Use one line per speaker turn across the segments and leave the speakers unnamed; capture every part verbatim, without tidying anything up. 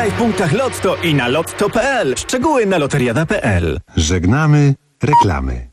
Graj w punktach Lotto i na lotto kropka pe el. Szczegóły na loteriada kropka pe el.
Żegnamy reklamy.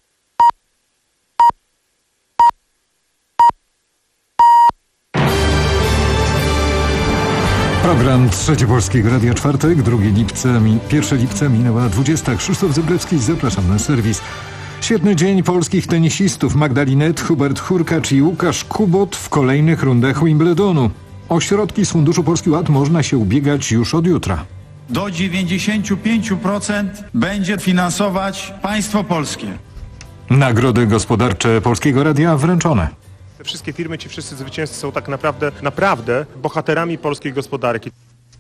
Program Trzecie Polskiego Radia, czwartek, drugiego lipca, pierwszego lipca minęła dwudziesta. Krzysztof Zyblewski, zapraszam na serwis. Świetny dzień polskich tenisistów Magdalinet, Hubert Hurkacz i Łukasz Kubot w kolejnych rundach Wimbledonu. O środki z Funduszu Polski Ład można się ubiegać już od jutra.
Do dziewięćdziesiąt pięć procent będzie finansować państwo polskie.
Nagrody gospodarcze Polskiego Radia wręczone.
Te wszystkie firmy, ci wszyscy zwycięzcy są tak naprawdę, naprawdę bohaterami polskiej gospodarki.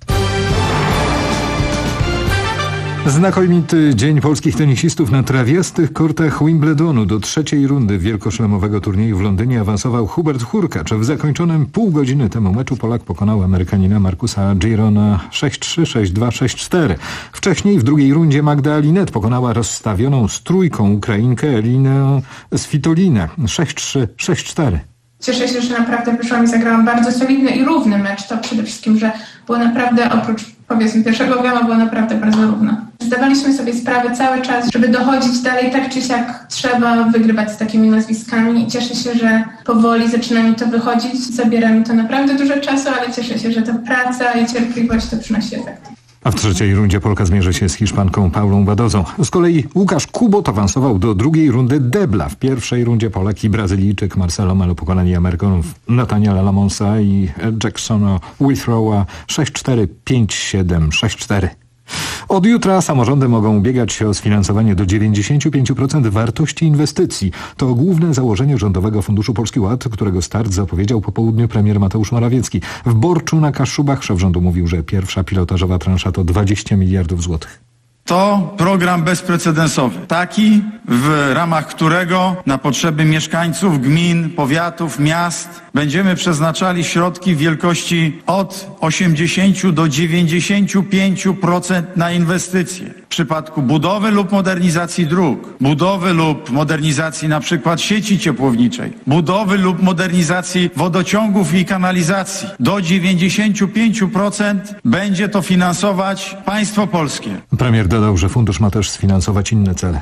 Znakomity dzień polskich tenisistów na trawiastych kortach Wimbledonu. Do trzeciej rundy wielkoszlemowego turnieju w Londynie awansował Hubert Hurkacz. W zakończonym pół godziny temu meczu Polak pokonał Amerykanina Marcusa Girona sześć trzy, sześć dwa, sześć cztery. Wcześniej w drugiej rundzie Magda Linet pokonała rozstawioną z trójką Ukrainkę Elinę Svitolinę sześć trzy, sześć cztery.
Cieszę się, że naprawdę wyszłam i zagrałam bardzo solidny i równy mecz. To przede wszystkim, że było naprawdę, oprócz powiedzmy pierwszego gama, było naprawdę bardzo równo. Zdawaliśmy sobie sprawę cały czas, żeby dochodzić dalej tak czy siak trzeba wygrywać z takimi nazwiskami i cieszę się, że powoli zaczyna mi to wychodzić. Zabiera mi to naprawdę dużo czasu, ale cieszę się, że ta praca i cierpliwość to przynosi efekty.
A w trzeciej rundzie Polka zmierzy się z Hiszpanką Paulą Badozą. Z kolei Łukasz Kubot awansował do drugiej rundy debla. W pierwszej rundzie Polak i Brazylijczyk Marcelo Melo pokonali Amerykanów Nathaniela Lamonsa i Jacksona Withrowa sześć cztery, pięć siedem, sześć cztery. Od jutra samorządy mogą ubiegać się o sfinansowanie do dziewięćdziesiąt pięć procent wartości inwestycji. To główne założenie Rządowego Funduszu Polski Ład, którego start zapowiedział po południu premier Mateusz Morawiecki. W Borczu na Kaszubach szef rządu mówił, że pierwsza pilotażowa transza to dwadzieścia miliardów złotych.
To program bezprecedensowy, taki w ramach którego na potrzeby mieszkańców, gmin, powiatów, miast będziemy przeznaczali środki w wielkości od osiemdziesięciu do dziewięćdziesięciu pięciu procent na inwestycje. W przypadku budowy lub modernizacji dróg, budowy lub modernizacji na przykład sieci ciepłowniczej, budowy lub modernizacji wodociągów i kanalizacji do dziewięćdziesięciu pięciu procent będzie to finansować państwo polskie.
Premier dodał, że fundusz ma też sfinansować inne cele.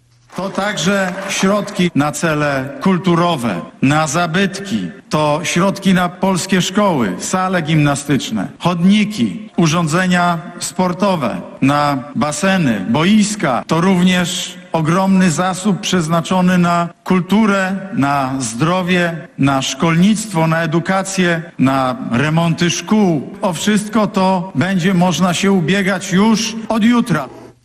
To także środki na cele kulturowe, na zabytki, to środki na polskie szkoły, sale gimnastyczne, chodniki, urządzenia sportowe, na baseny, boiska. To również ogromny zasób przeznaczony na kulturę, na zdrowie, na szkolnictwo, na edukację, na remonty szkół. O wszystko to będzie można się ubiegać już od jutra.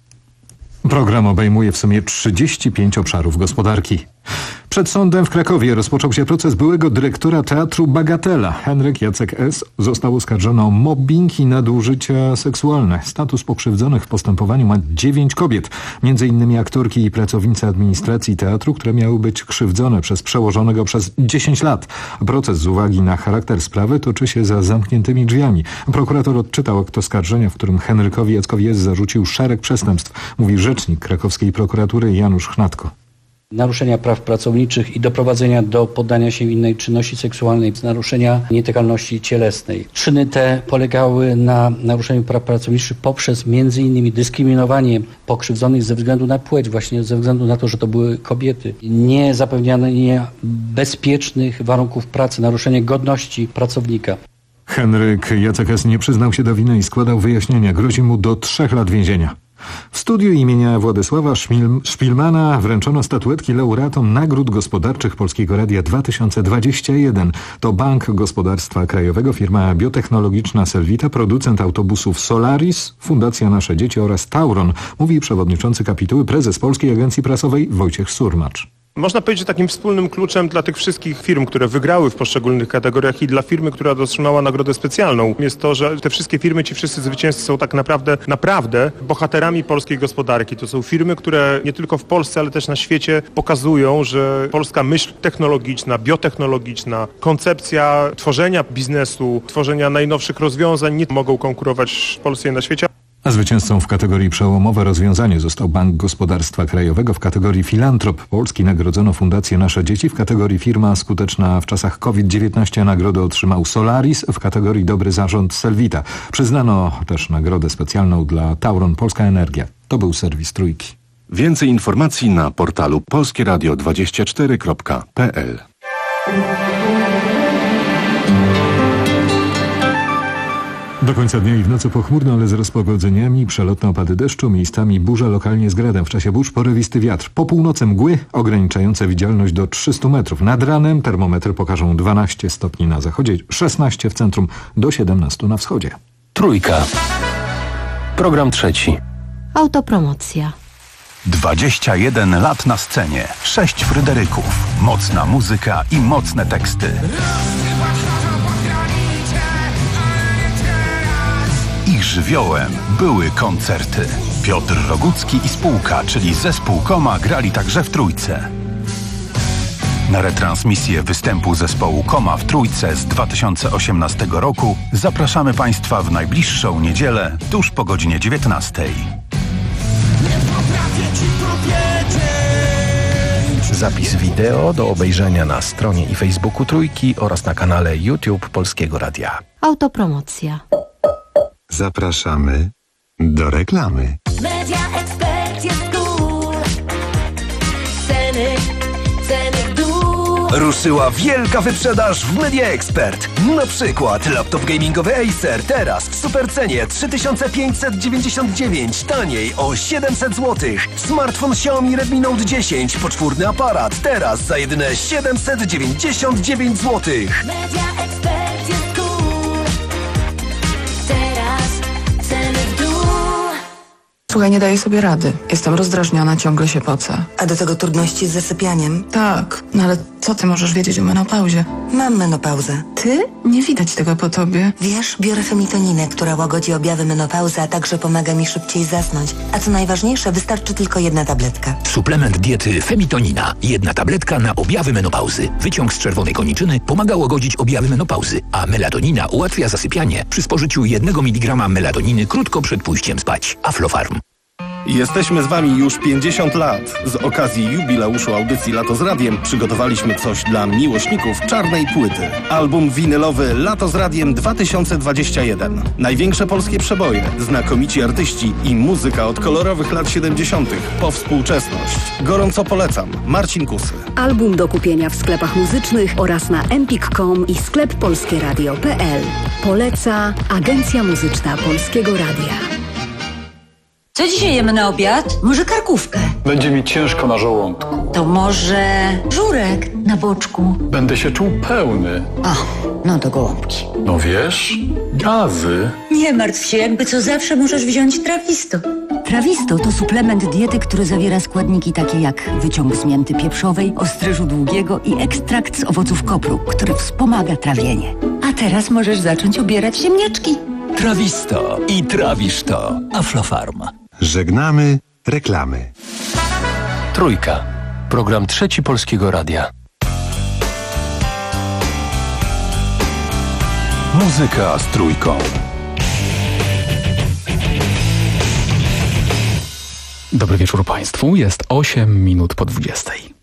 Program obejmuje w sumie trzydzieści pięć obszarów gospodarki. Przed sądem w Krakowie rozpoczął się proces byłego dyrektora Teatru Bagatela. Henryk Jacek S. został oskarżony o mobbing i nadużycia seksualne. Status pokrzywdzonych w postępowaniu ma dziewięć kobiet, między innymi aktorki i pracownice administracji teatru, które miały być krzywdzone przez przełożonego przez dziesięć lat. Proces z uwagi na charakter sprawy toczy się za zamkniętymi drzwiami. Prokurator odczytał akt oskarżenia, w którym Henrykowi Jackowi S. zarzucił szereg przestępstw, mówi rzecznik krakowskiej prokuratury Janusz Chnatko.
Naruszenia praw pracowniczych i doprowadzenia do poddania się innej czynności seksualnej, naruszenia nietykalności cielesnej. Czyny te polegały na naruszeniu praw pracowniczych poprzez między innymi dyskryminowanie pokrzywdzonych ze względu na płeć, właśnie ze względu na to, że to były kobiety. Nie zapewnianie bezpiecznych warunków pracy, naruszenie godności pracownika.
Henryk Jacek S. nie przyznał się do winy i składał wyjaśnienia. Grozi mu do trzech lat więzienia. W studiu imienia Władysława Szmil- Szpilmana wręczono statuetki laureatom Nagród Gospodarczych Polskiego Radia dwa tysiące dwudziesty pierwszy. To Bank Gospodarstwa Krajowego, firma biotechnologiczna Selwita, producent autobusów Solaris, Fundacja Nasze Dzieci oraz Tauron, mówi przewodniczący kapituły, prezes Polskiej Agencji Prasowej Wojciech Surmacz.
Można powiedzieć, że takim wspólnym kluczem dla tych wszystkich firm, które wygrały w poszczególnych kategoriach i dla firmy, która otrzymała nagrodę specjalną, jest to, że te wszystkie firmy, ci wszyscy zwycięzcy są tak naprawdę, naprawdę bohaterami polskiej gospodarki. To są firmy, które nie tylko w Polsce, ale też na świecie pokazują, że polska myśl technologiczna, biotechnologiczna, koncepcja tworzenia biznesu, tworzenia najnowszych rozwiązań nie mogą konkurować w Polsce i na świecie.
A zwycięzcą w kategorii Przełomowe rozwiązanie został Bank Gospodarstwa Krajowego. W kategorii Filantrop Polski nagrodzono Fundację Nasze Dzieci. W kategorii Firma skuteczna w czasach kowid dziewiętnaście nagrodę otrzymał Solaris. W kategorii Dobry Zarząd Selwita. Przyznano też nagrodę specjalną dla Tauron Polska Energia. To był serwis Trójki.
Więcej informacji na portalu polskie radio dwadzieścia cztery kropka p l.
Do końca dnia i w nocy pochmurno, ale z rozpogodzeniami, przelotne opady deszczu, miejscami burze, lokalnie z gradem. W czasie burz porywisty wiatr. Po północy mgły ograniczające widzialność do trzystu metrów. Nad ranem termometry pokażą dwanaście stopni na zachodzie, szesnaście w centrum, do siedemnastu na wschodzie.
Trójka. Program trzeci.
Autopromocja.
dwadzieścia jeden lat na scenie, sześć Fryderyków, mocna muzyka i mocne teksty. Ich żywiołem były koncerty. Piotr Rogucki i spółka, czyli zespół Koma, grali także w Trójce. Na retransmisję występu zespołu Koma w Trójce z dwa tysiące osiemnastego roku zapraszamy Państwa w najbliższą niedzielę, tuż po godzinie dziewiętnastej.
Zapis wideo do obejrzenia na stronie i Facebooku Trójki oraz na kanale YouTube Polskiego Radia.
Autopromocja.
Zapraszamy do reklamy.
Media Expert jest cool. Ceny, ceny w dół.
Ruszyła wielka wyprzedaż w Media Expert. Na przykład laptop gamingowy Acer teraz w supercenie trzy tysiące pięćset dziewięćdziesiąt dziewięć, taniej o siedemset złotych. Smartfon Xiaomi Redmi Note dziesięć, poczwórny aparat teraz za jedyne siedemset dziewięćdziesiąt dziewięć złotych.
Media Expert jest cool. Teraz ceny w dół.
Słuchaj, nie daję sobie rady. Jestem rozdrażniona, ciągle się pocę.
A do tego trudności z zasypianiem?
Tak, no ale co ty możesz wiedzieć o menopauzie?
Mam menopauzę.
Ty? Nie widać tego po tobie.
Wiesz, biorę femitoninę, która łagodzi objawy menopauzy, a także pomaga mi szybciej zasnąć. A co najważniejsze, wystarczy tylko jedna tabletka.
Suplement diety Femitonina. Jedna tabletka na objawy menopauzy. Wyciąg z czerwonej koniczyny pomaga łagodzić objawy menopauzy, a melatonina ułatwia zasypianie przy spożyciu jednego miligrama melatoniny krótko przed pójściem spać. Aflofarm.
Jesteśmy z Wami już pięćdziesiąt lat. Z okazji jubileuszu audycji Lato z Radiem przygotowaliśmy coś dla miłośników czarnej płyty. Album winylowy Lato z Radiem dwa tysiące dwadzieścia jeden. Największe polskie przeboje, znakomici artyści i muzyka od kolorowych lat siedemdziesiątych po współczesność. Gorąco polecam. Marcin Kusy.
Album do kupienia w sklepach muzycznych oraz na empik kropka com i sklep polskie radio kropka p l. Poleca Agencja Muzyczna Polskiego Radia.
Co dzisiaj jemy na obiad? Może karkówkę?
Będzie mi ciężko na żołądku.
To może żurek na boczku?
Będę się czuł pełny.
O, no to gołąbki.
No wiesz, gazy.
Nie martw się, jakby co zawsze możesz wziąć Trawisto.
Trawisto to suplement diety, który zawiera składniki takie jak wyciąg z mięty pieprzowej, ostryżu długiego i ekstrakt z owoców kopru, który wspomaga trawienie.
A teraz możesz zacząć obierać ziemniaczki.
Trawisto i trawisz to. Aflofarm.
Żegnamy reklamy.
Trójka. Program trzeci Polskiego Radia.
Muzyka z Trójką.
Dobry wieczór Państwu. Jest osiem minut po dwudziestej.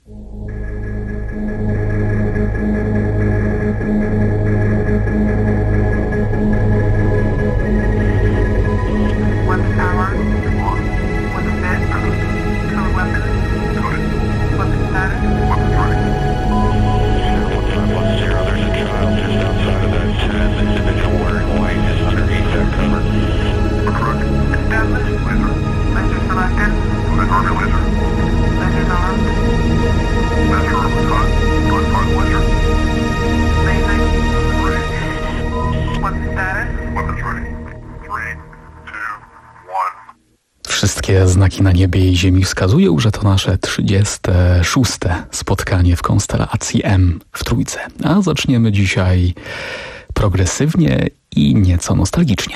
Wszystkie znaki na niebie i ziemi wskazują, że to nasze trzydzieste szóste spotkanie w konstelacji M w Trójce. A zaczniemy dzisiaj progresywnie i nieco nostalgicznie.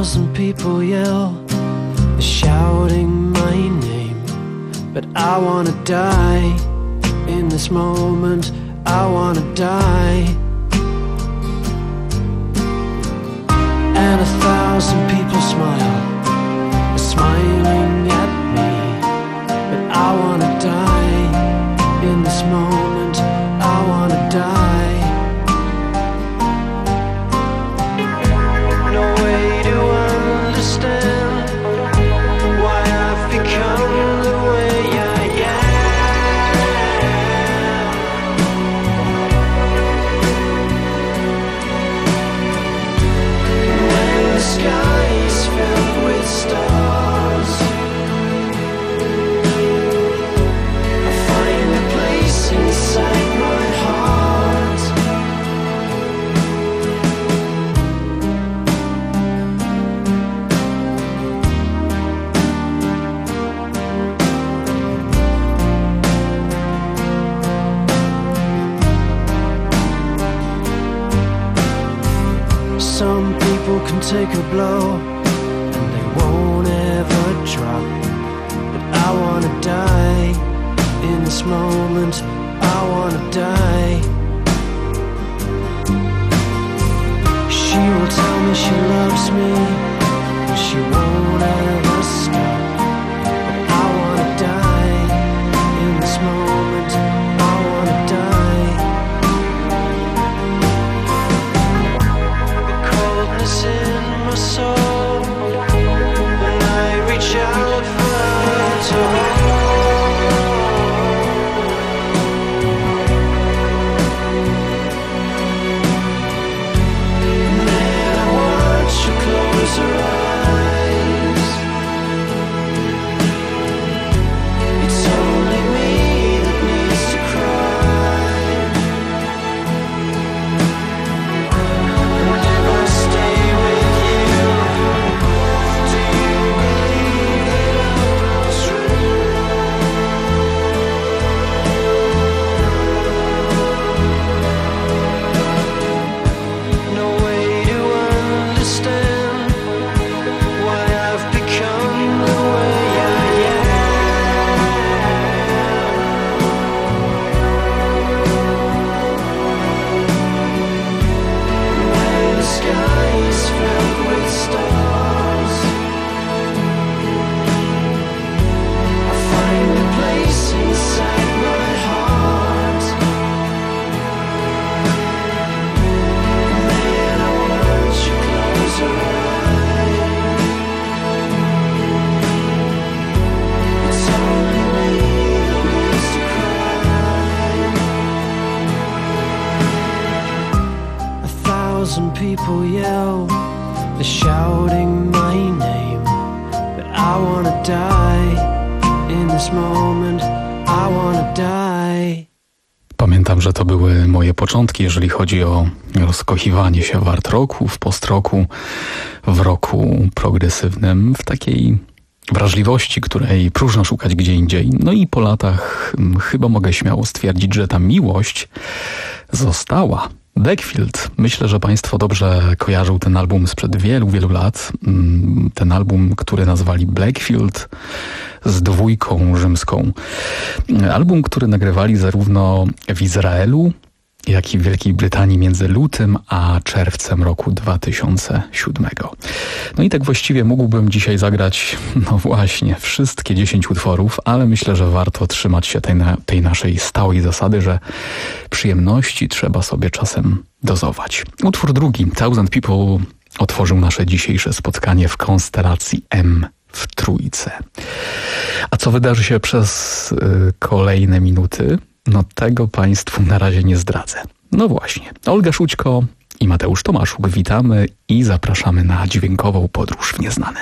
thousand people yell, shouting my name, but I wanna die in this moment. I wanna die. And a thousand people smile, smiling at me, but I wanna die in this moment. I wanna die. No way to understand why I've become the way I am. When the sky is filled with stars, I find a place inside my heart. Some people can take a blow and they won't ever drop, but I wanna die in this moment. I wanna die. She will tell me she loves me, but she won't ever stop, but I wanna die in this moment. I wanna die. The coldness in my soul when I reach out for her to hold. And then I watch her close her eyes. It's only me that needs to cry. And I'll stay with you. Do you believe that love was true? No way to understand why I've become the way I am. When the sky is filled with stars, I find a place inside my heart. And then I watch you close your eyes. It's only me that needs to cry. A thousand people yell, they're shouting my name, but I wanna die in this moment. I wanna die.
Pamiętam, że to były moje początki, jeżeli chodzi o rozkochiwanie się w art rocku, w post rocku, w rocku progresywnym, w takiej wrażliwości, której próżno szukać gdzie indziej. No i po latach mm, chyba mogę śmiało stwierdzić, że ta miłość została. Blackfield. Myślę, że Państwo dobrze kojarzą ten album sprzed wielu, wielu lat. Mm, Ten album, który nazwali Blackfield z dwójką rzymską. Album, który nagrywali zarówno w Izraelu, jak i w Wielkiej Brytanii między lutym a czerwcem roku dwa tysiące siódmego. No i tak właściwie mógłbym dzisiaj zagrać, no właśnie, wszystkie dziesięć utworów, ale myślę, że warto trzymać się tej, na, tej naszej stałej zasady, że przyjemności trzeba sobie czasem dozować. Utwór drugi, Thousand People, otworzył nasze dzisiejsze spotkanie w konstelacji M w Trójce. A co wydarzy się przez y, kolejne minuty? No tego Państwu na razie nie zdradzę. No właśnie, Olga Szućko i Mateusz Tomaszuk, witamy i zapraszamy na dźwiękową podróż w nieznane.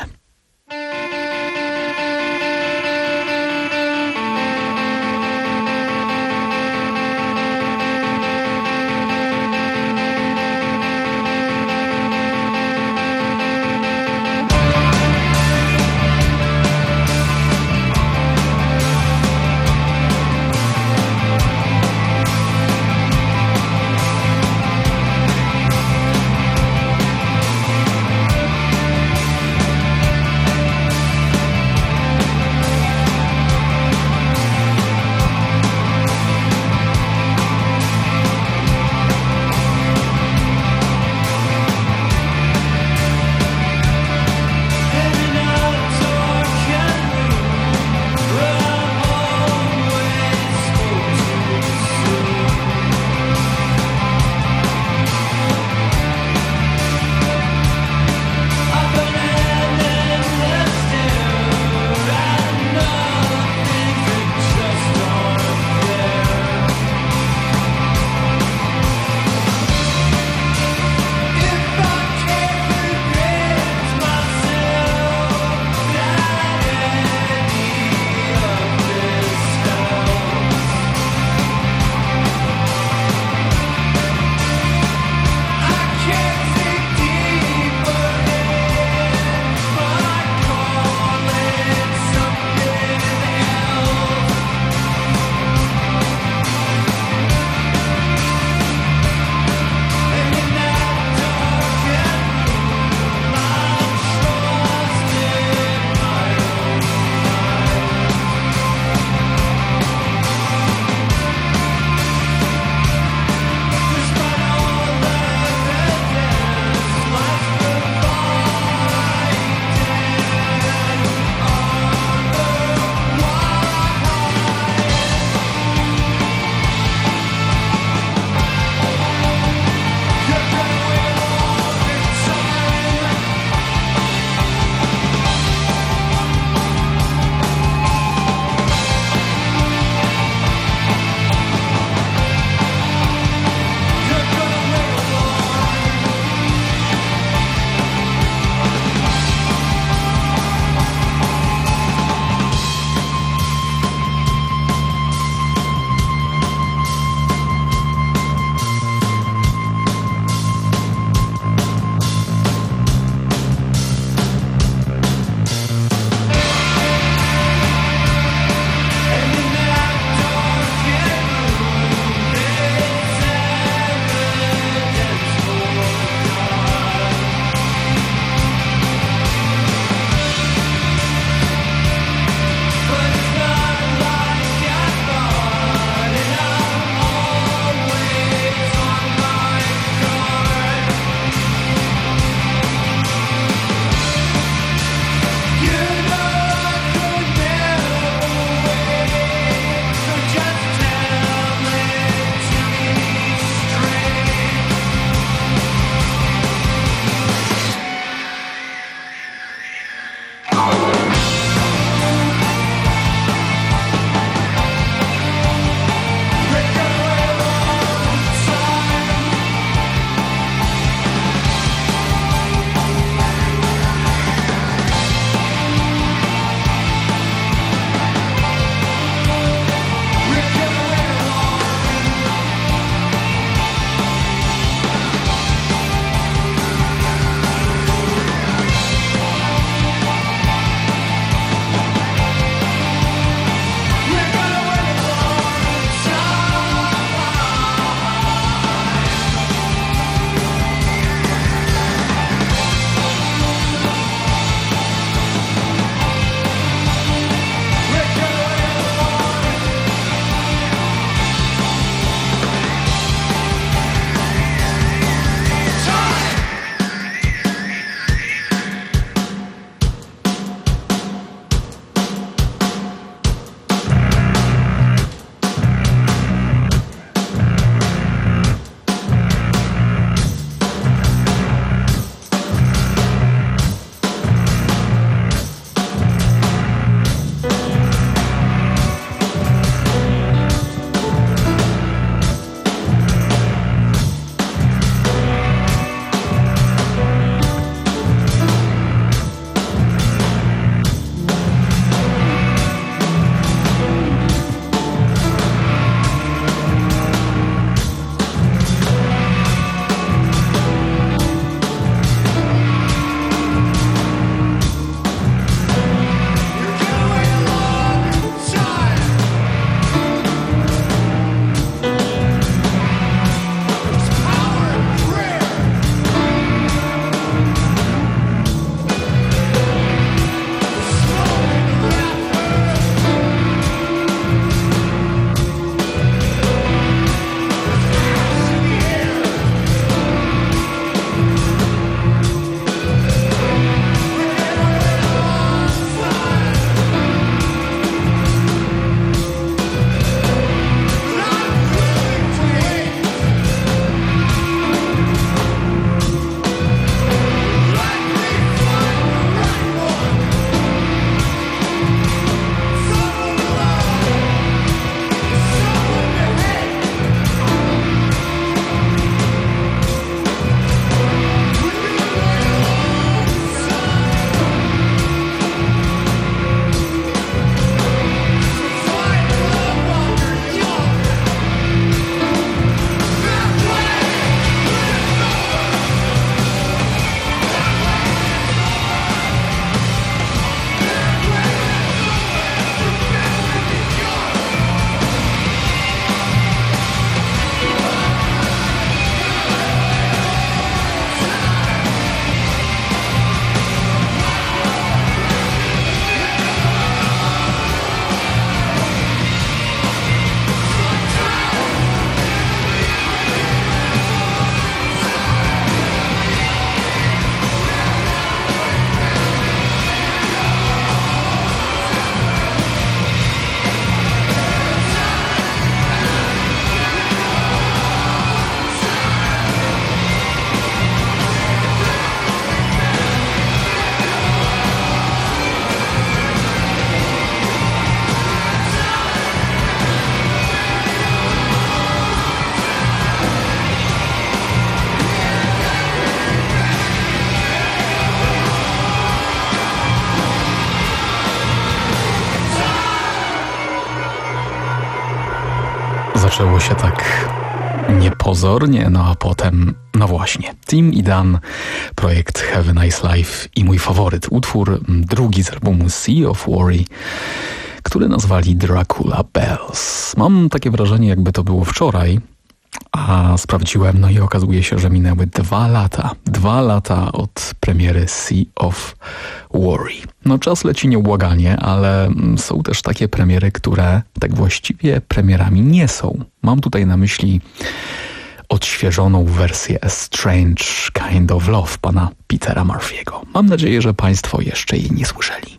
Zaczęło się tak niepozornie, no a potem, no właśnie, Tim i Dan, projekt Have a Nice Life i mój faworyt utwór, drugi z albumu Sea of Worry, który nazwali Dracula Bells. Mam takie wrażenie, jakby to było wczoraj, a sprawdziłem, no i okazuje się, że minęły dwa lata. Dwa lata od premiery Sea of Worry. No czas leci nieubłaganie, ale są też takie premiery, które tak właściwie premierami nie są. Mam tutaj na myśli odświeżoną wersję A Strange Kind of Love pana Petera Murphy'ego. Mam nadzieję, że państwo jeszcze jej nie słyszeli.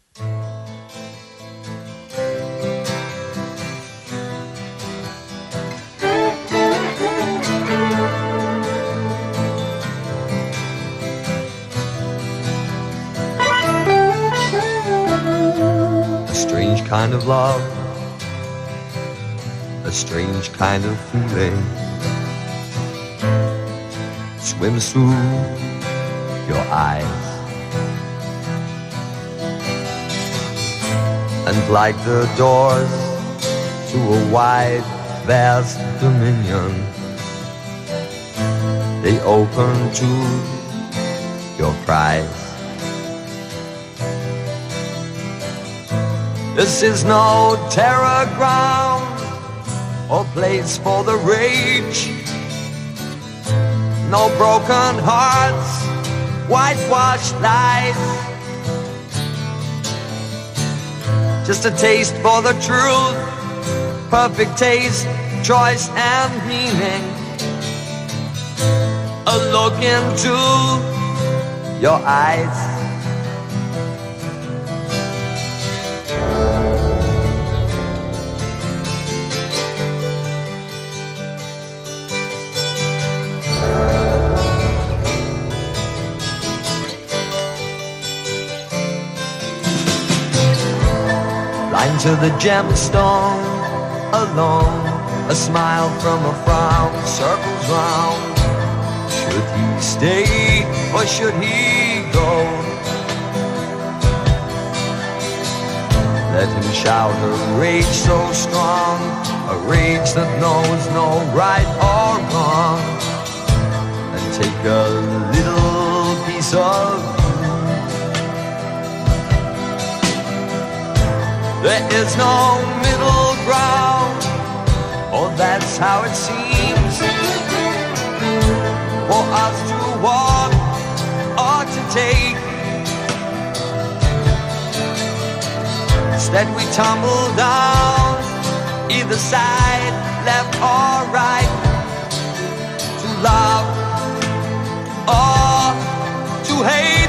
A strange kind of love, a strange kind of feeling swims through your eyes, and like the doors to a wide, vast dominion, they open to your cries. This is no terror ground or place for the rage. No broken hearts, whitewashed lies. Just a taste for the truth, perfect taste, choice and meaning. A look into your eyes. Blind to the gemstone, alone, a smile from a frown circles round. Should he stay or should he go? Let him shout a rage so strong, a rage that knows no right or wrong, and take a little piece of there is no middle ground, or that's how it seems, for us to walk or to take. Instead we tumble down, either side, left or right, to love or to hate.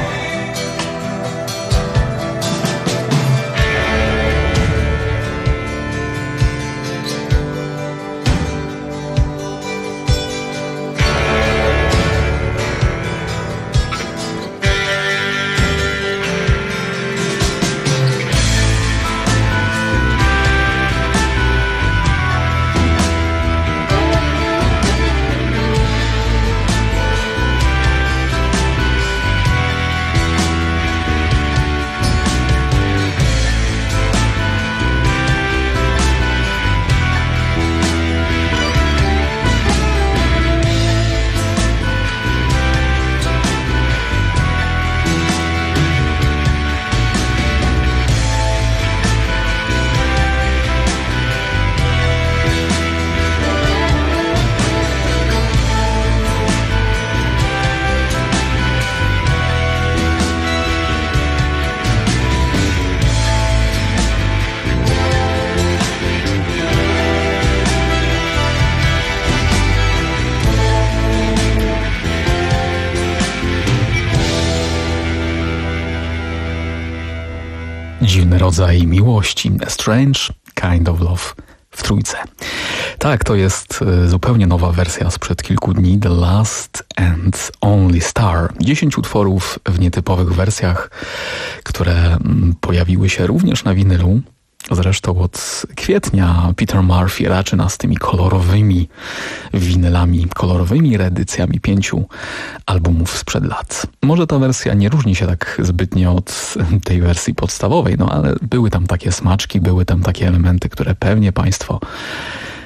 Dziwny rodzaj miłości, A Strange Kind of Love w trójce. Tak, to jest zupełnie nowa wersja sprzed kilku dni, The Last and Only Star. Dziesięć utworów w nietypowych wersjach, które pojawiły się również na winylu. Zresztą od kwietnia Peter Murphy raczy nas tymi kolorowymi winylami, kolorowymi reedycjami pięciu albumów sprzed lat. Może ta wersja nie różni się tak zbytnio od tej wersji podstawowej, no ale były tam takie smaczki, były tam takie elementy, które pewnie Państwo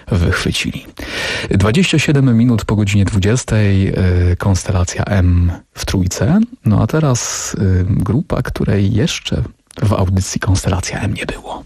wychwycili. dwadzieścia siedem minut po godzinie dwudziestej, konstelacja M w Trójce. No a teraz grupa, której jeszcze w audycji Konstelacja M nie było.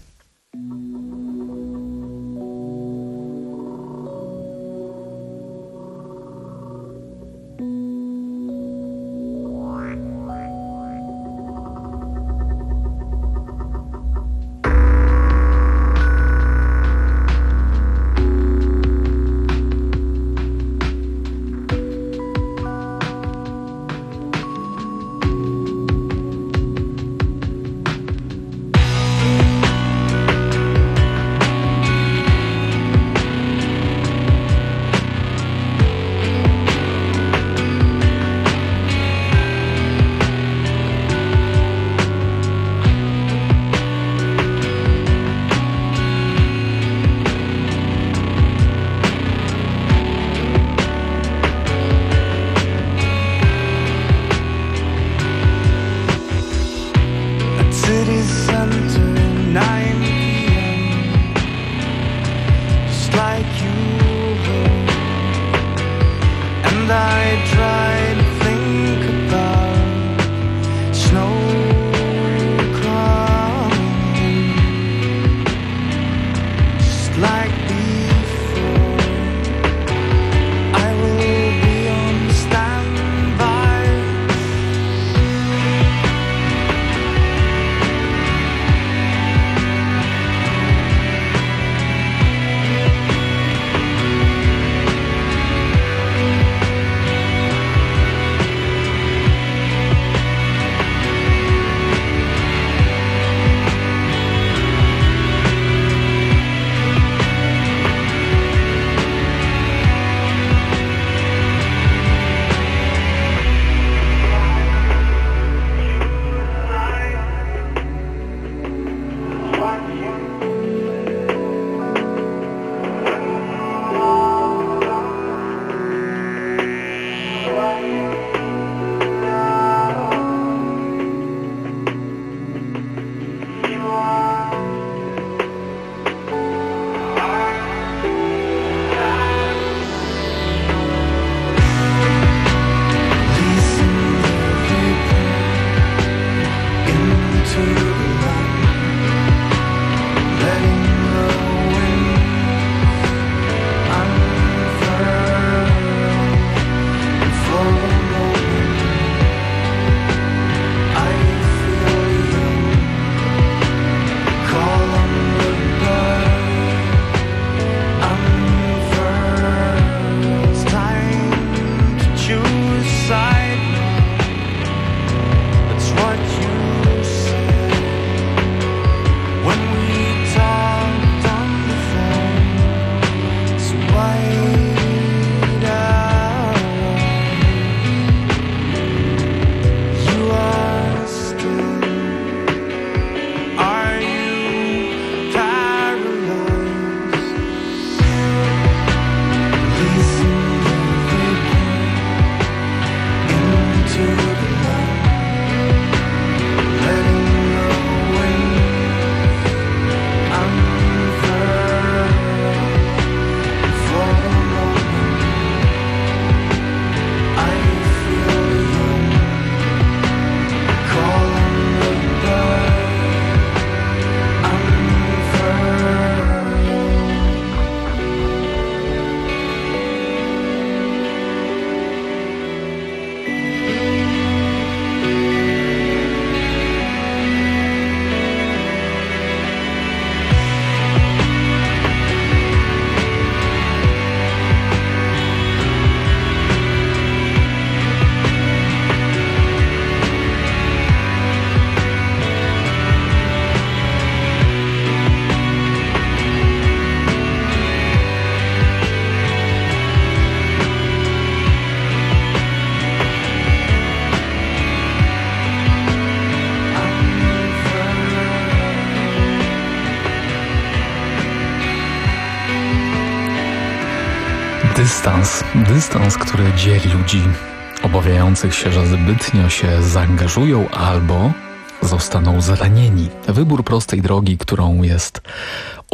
Dystans, dystans, który dzieli ludzi obawiających się, że zbytnio się zaangażują albo zostaną zranieni. Wybór prostej drogi, którą jest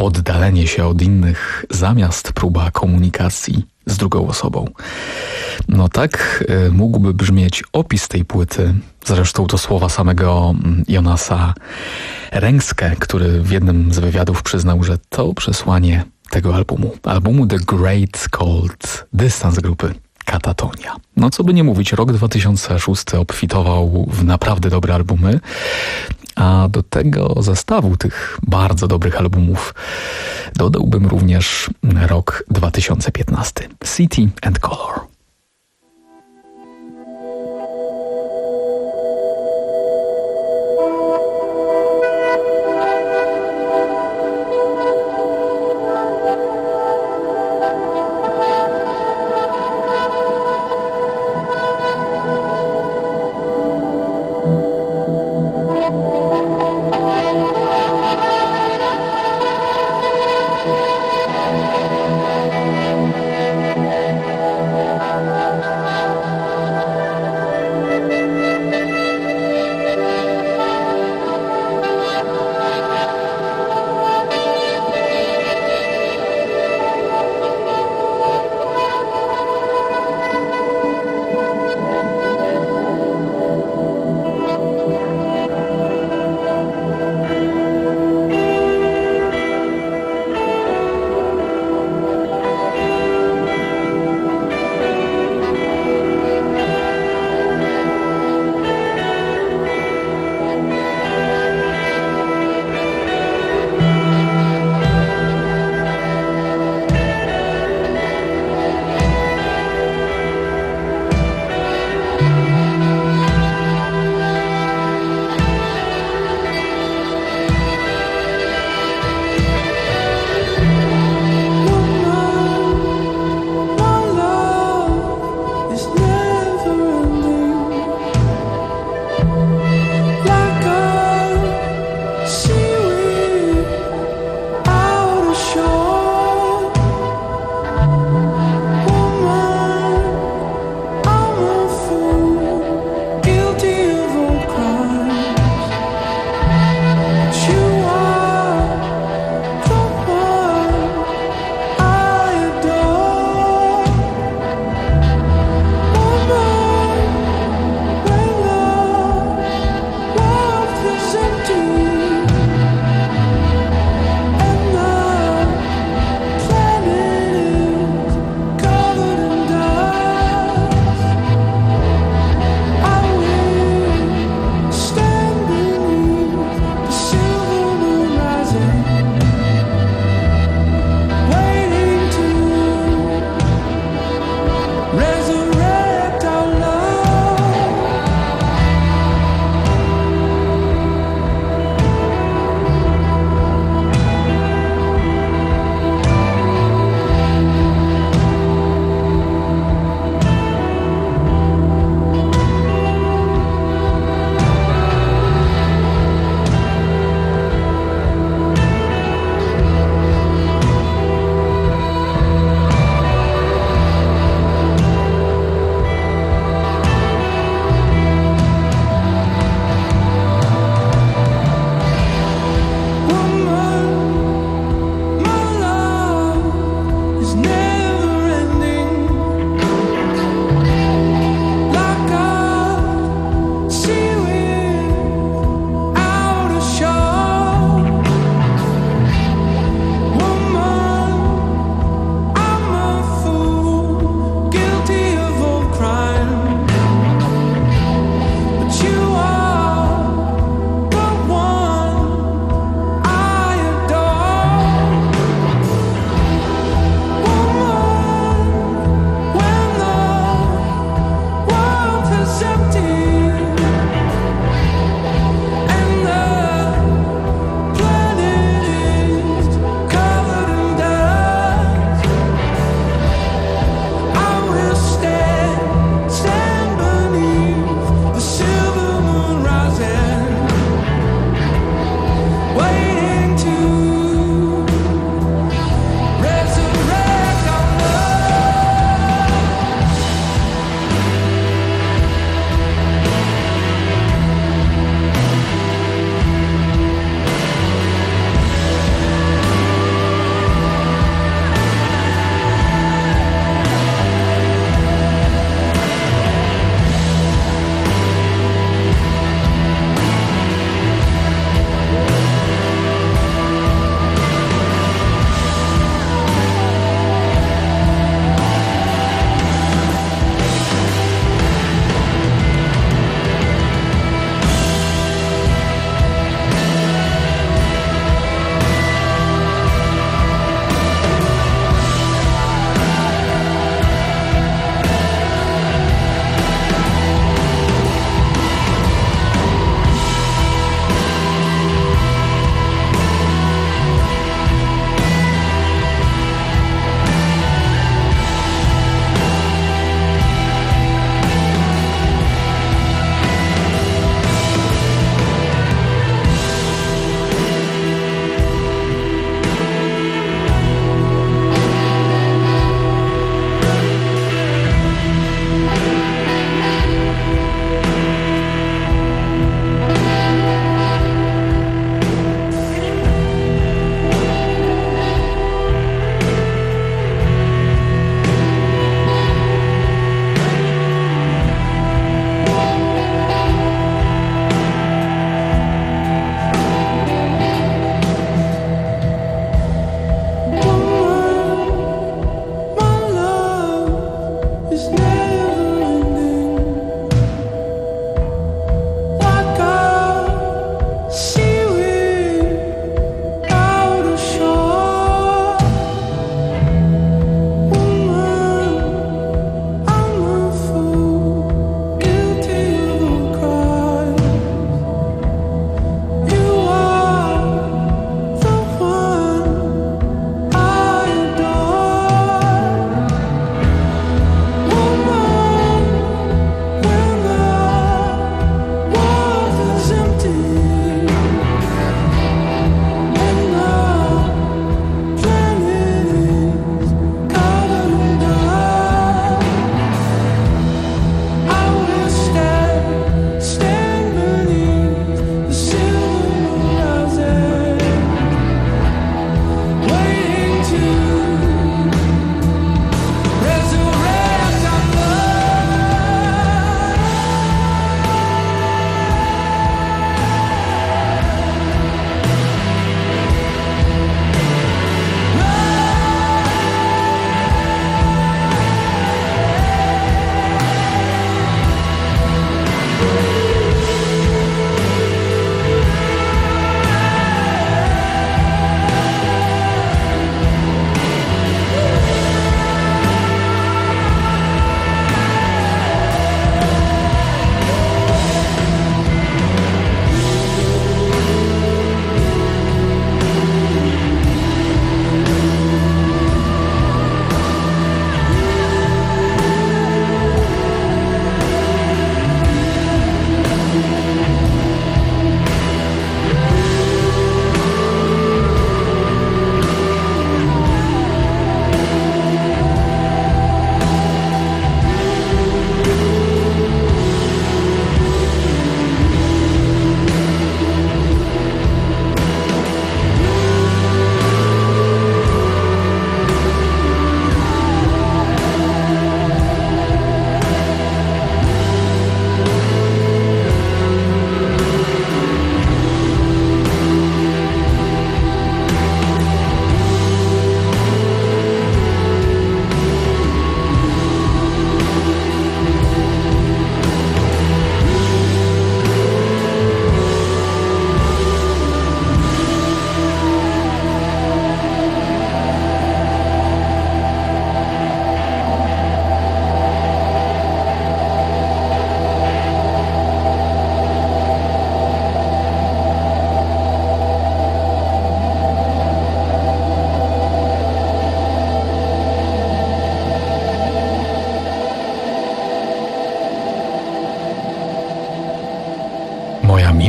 oddalenie się od innych zamiast próba komunikacji z drugą osobą. No tak y, mógłby brzmieć opis tej płyty. Zresztą to słowa samego Jonasa Rengske, który w jednym z wywiadów przyznał, że to przesłanie tego albumu, albumu The Great Cold Distance grupy Katatonia. No co by nie mówić, rok dwa tysiące szósty obfitował w naprawdę dobre albumy, a do tego zestawu tych bardzo dobrych albumów dodałbym również rok dwa tysiące piętnasty. City and Color.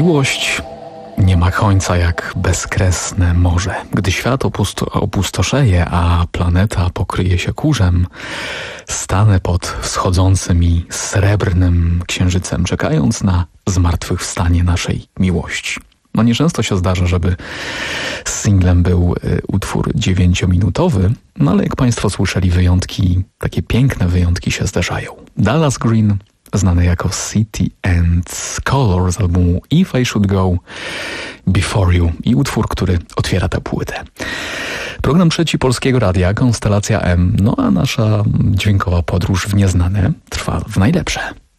Miłość nie ma końca jak bezkresne morze. Gdy świat opusto- opustoszeje, a planeta pokryje się kurzem, stanę pod wschodzącym i srebrnym księżycem, czekając na zmartwychwstanie naszej miłości. No nieczęsto się zdarza, żeby singlem był y, utwór dziewięciominutowy, no ale jak Państwo słyszeli, wyjątki, takie piękne wyjątki się zdarzają. Dallas Green, znany jako City and Color z albumu If I Should Go Before You i utwór, który otwiera tę płytę. Program Trzeci Polskiego Radia, Konstelacja M, no a nasza dźwiękowa podróż w nieznane trwa w najlepsze.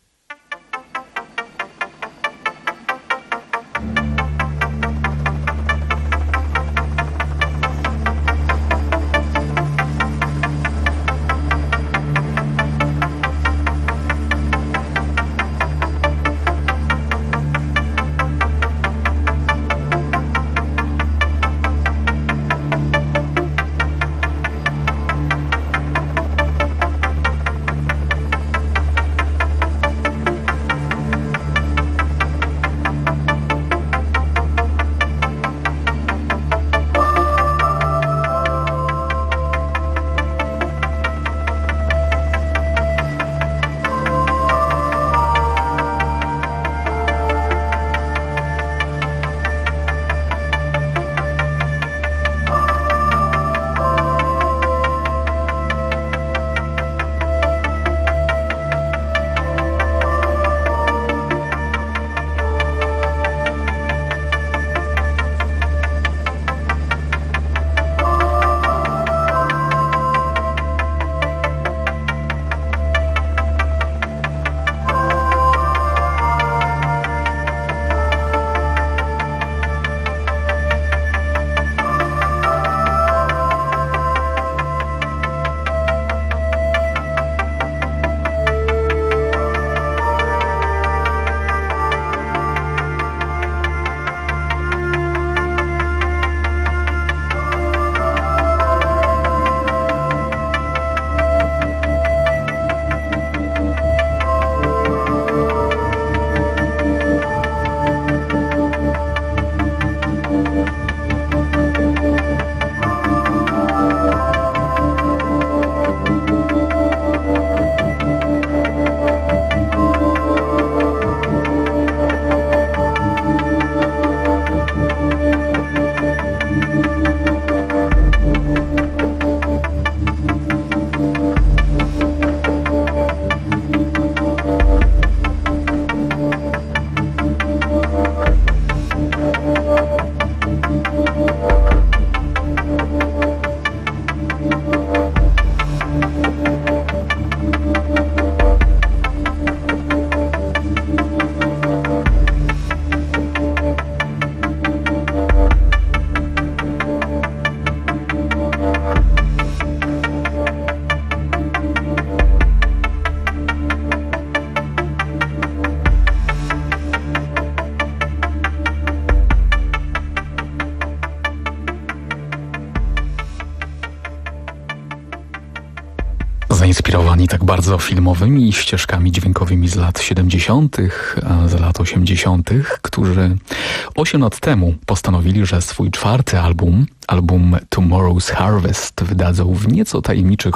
Zainspirowani tak bardzo filmowymi ścieżkami dźwiękowymi z lat siedemdziesiątych, a z lat osiemdziesiątych, którzy osiem lat temu postanowili, że swój czwarty album, album Tomorrow's Harvest, wydadzą w nieco tajemniczych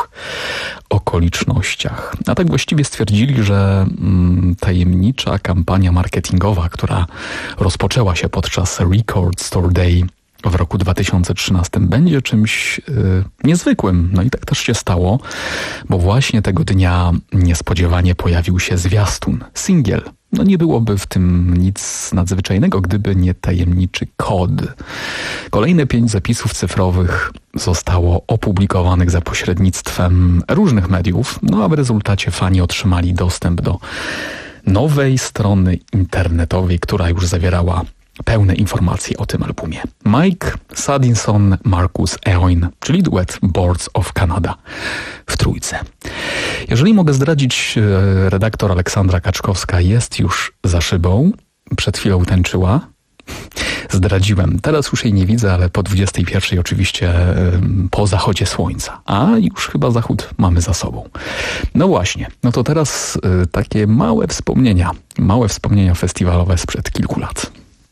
okolicznościach. A tak właściwie stwierdzili, że mm, tajemnicza kampania marketingowa, która rozpoczęła się podczas Record Store Day w roku dwa tysiące trzynastym, będzie czymś yy, niezwykłym. No i tak też się stało, bo właśnie tego dnia niespodziewanie pojawił się zwiastun, singiel. No nie byłoby w tym nic nadzwyczajnego, gdyby nie tajemniczy kod. Kolejne pięć zapisów cyfrowych zostało opublikowanych za pośrednictwem różnych mediów, no a w rezultacie fani otrzymali dostęp do nowej strony internetowej, która już zawierała pełne informacje o tym albumie. Mike Sadinson, Marcus Eoin, czyli duet Boards of Canada w trójce. Jeżeli mogę zdradzić, redaktor Aleksandra Kaczkowska jest już za szybą. Przed chwilą tańczyła. Zdradziłem. Teraz już jej nie widzę, ale po dwudziestej pierwszej oczywiście po zachodzie słońca. A już chyba zachód mamy za sobą. No właśnie. No to teraz takie małe wspomnienia. Małe wspomnienia festiwalowe sprzed kilku lat.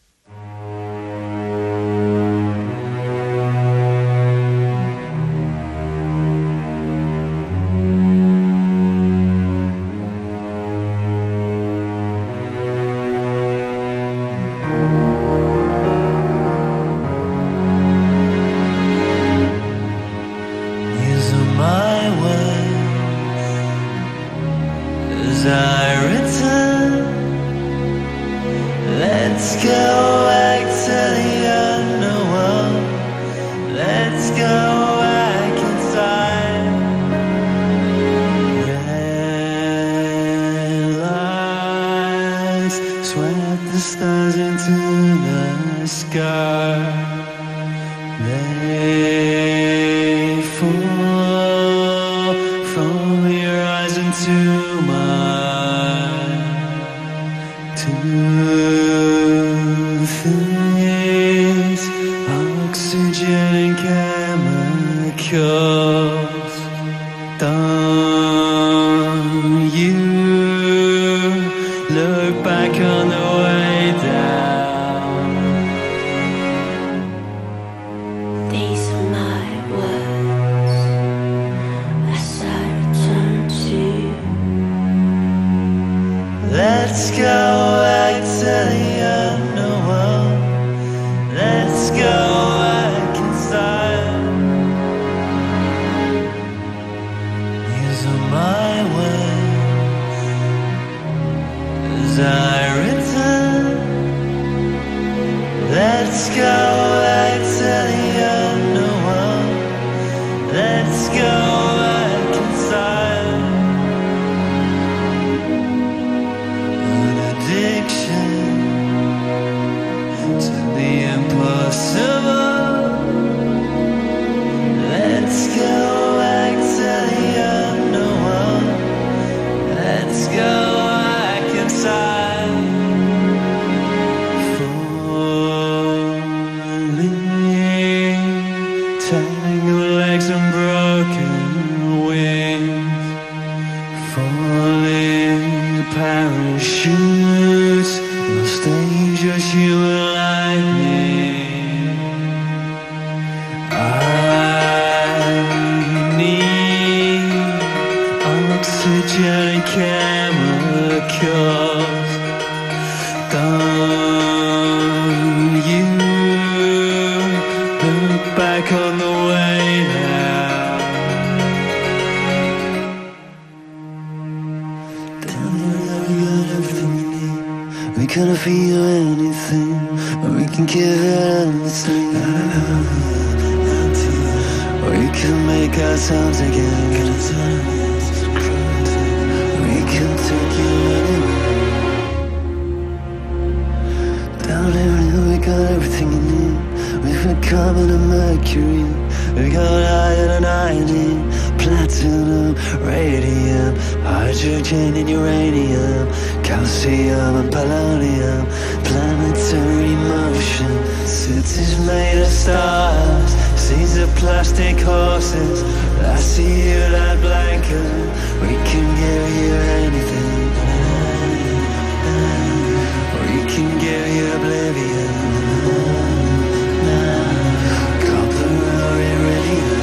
the sky. They fall from your eyes into mine. Two things, oxygen and chemicals. Don't you look back on the way down.
These are my words as I return to you.
Let's go back to the underworld. Let's go back inside. These are my words as I return. Let's go back to the underworld. Let's go back inside. An addiction to the impossible. Let's go back to the underworld. Let's go back inside. Falling, tangled legs and broken wings. Falling parachutes, most dangerous human lightning. I need oxygen and chemicals. Don't you look back on the way down. Down here we got everything we need. We can offer you anything, or we can give it anything. Or we can make ourselves again. We can take you anywhere. Down here we got everything you need. We've got carbon and mercury. We got iron and iodine, platinum, radium, hydrogen and uranium, calcium and polonium, planetary motion, cities made of stars, seas of plastic horses. I see you like blanket. We can give you anything. We can give you oblivion. Copper or iridium.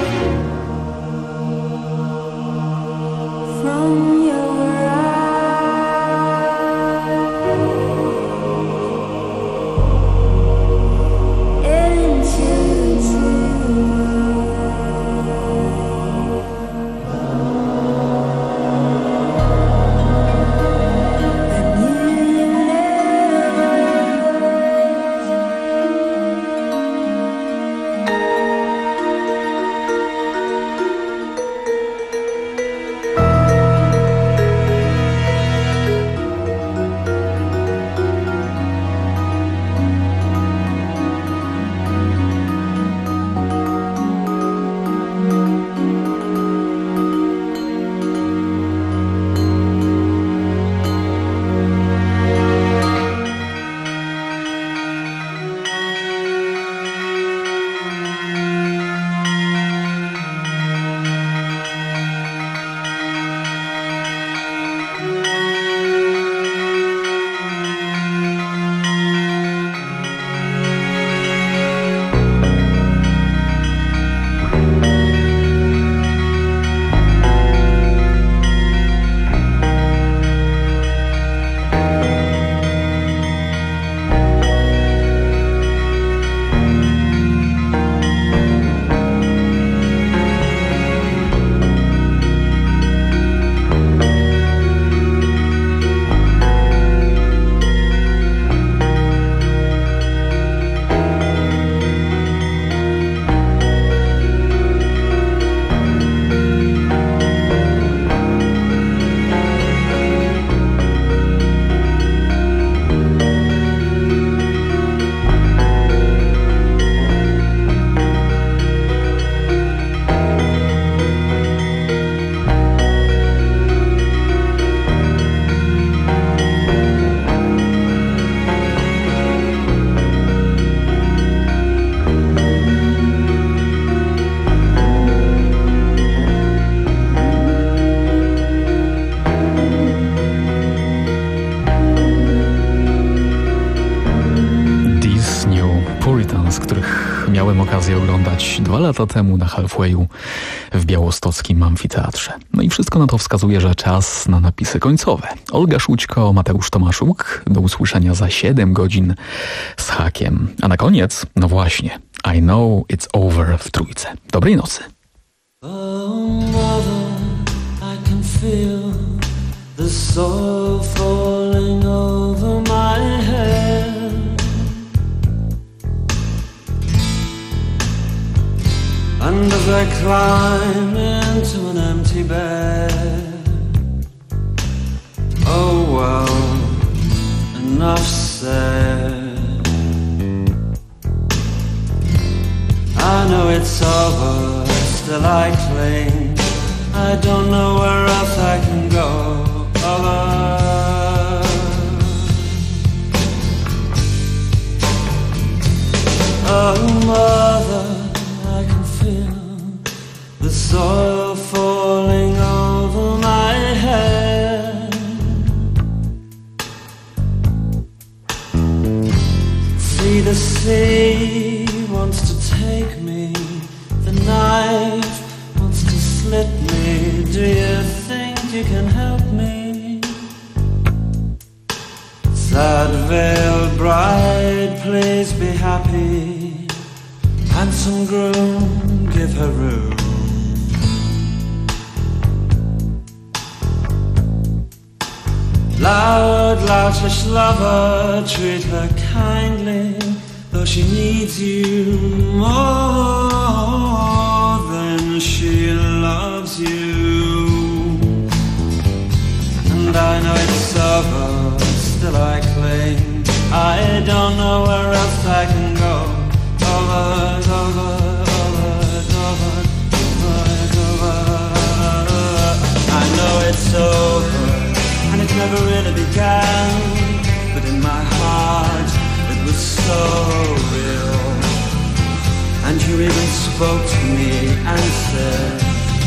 From your eyes into the
z których miałem okazję oglądać dwa lata temu na Halfwayu w białostockim amfiteatrze. No i wszystko na to wskazuje, że czas na napisy końcowe. Olga Szućko, Mateusz Tomaszuk. Do usłyszenia za siedem godzin z hakiem. A na koniec, no właśnie, I Know It's Over w Trójce. Dobrej nocy.
Oh, mother, I can feel the soil falling over my head. And as I climb into an empty bed, oh well, enough said. I know it's over, still I cling. I don't know where else I can go. Over. Oh, mother, I can feel the soil falling over my head. See, the sea wants to take me, the knife wants to slit me. Do you think you can help me? Sad veiled bride, please be happy. Handsome groom, give her room. Loud, loutish lover, treat her kindly, though she needs you more than she loves you. And I know it's over, still I cling. I don't know where else I can go. Over, over, over, over, over, over. I know it's over, and it never really began, but in my heart it was so real. And you even spoke to me and said,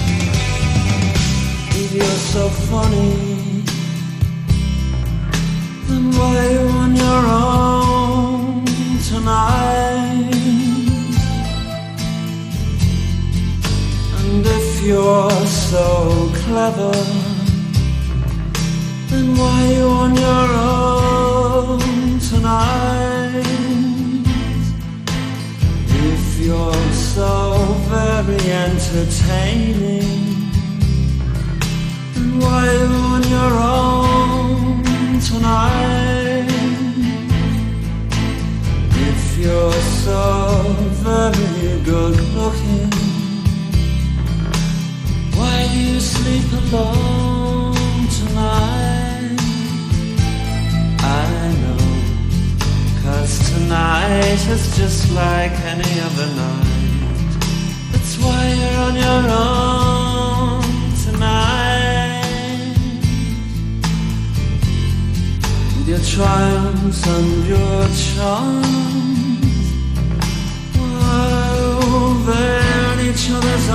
if you're so funny, then why are you on your own tonight? And if you're so clever, then why are you on your own tonight? If you're so very entertaining, then why are you on your own tonight? If you're so very good looking, why do you sleep alone tonight? I know, 'cause tonight is just like any other night. That's why you're on your own tonight. With your triumphs and your charms, while they're in each other's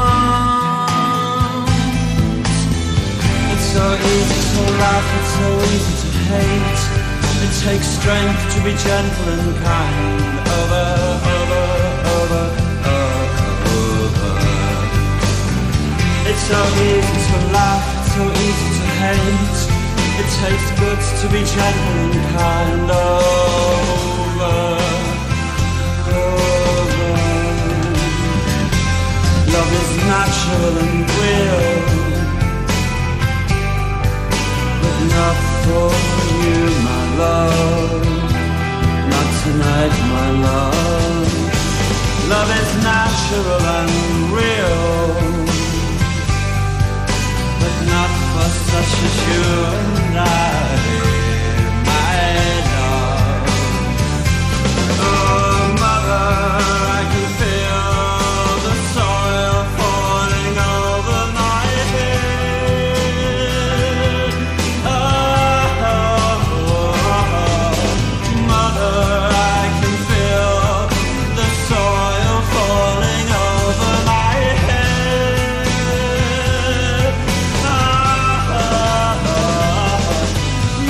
arms. It's so easy to laugh, it's so easy to hate. It takes strength to be gentle and kind. Over, over, over, over. It's so easy to laugh, it's so easy to hate. It takes guts to be gentle and kind. Over, over. Love is natural and real, but not for you, my love. Not tonight, my love. Love is natural and real, but not for such as you and I, my love. Oh, mother, I can feel the soil falling over my head. Oh, mother, I can feel the soil falling over my head. Oh,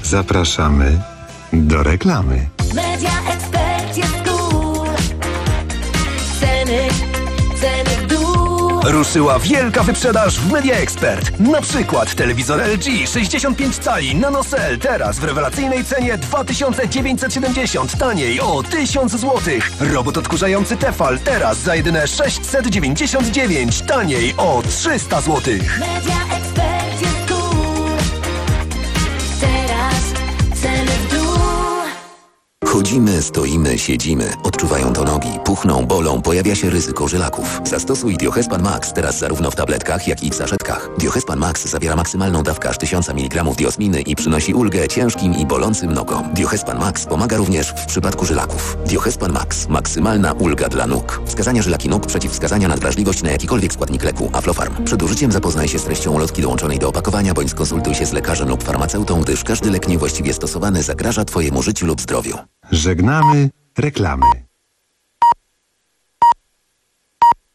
Zapraszamy do reklamy.
Media Expert jest cool. Ceny, ceny w dół.
Ruszyła wielka wyprzedaż w Media Expert. Na przykład telewizor L G sześćdziesiąt pięć cali NanoCell teraz w rewelacyjnej cenie dwa tysiące dziewięćset siedemdziesiąt, taniej o tysiąc złotych. Robot odkurzający Tefal teraz za jedyne sześćset dziewięćdziesiąt dziewięć, taniej o trzysta złotych.
Media Expert jest cool. Teraz ceny w dół.
Chodzimy, stoimy, siedzimy. Odczuwają to nogi, puchną, bolą, pojawia się ryzyko żylaków. Zastosuj Diohespan Max teraz zarówno w tabletkach, jak i w saszetkach. Diohespan Max zawiera maksymalną dawkę aż tysiąc miligramów diosminy i przynosi ulgę ciężkim i bolącym nogom. Diohespan Max pomaga również w przypadku żylaków. Diohespan Max. Maksymalna ulga dla nóg. Wskazania żylaki nóg, przeciwwskazania na wrażliwość na jakikolwiek składnik leku. Aflofarm. Przed użyciem zapoznaj się z treścią ulotki dołączonej do opakowania, bądź skonsultuj się z lekarzem lub farmaceutą, gdyż każdy lek niewłaściwie stosowany zagraża Twojemu życiu lub zdrowiu.
Żegnamy reklamy.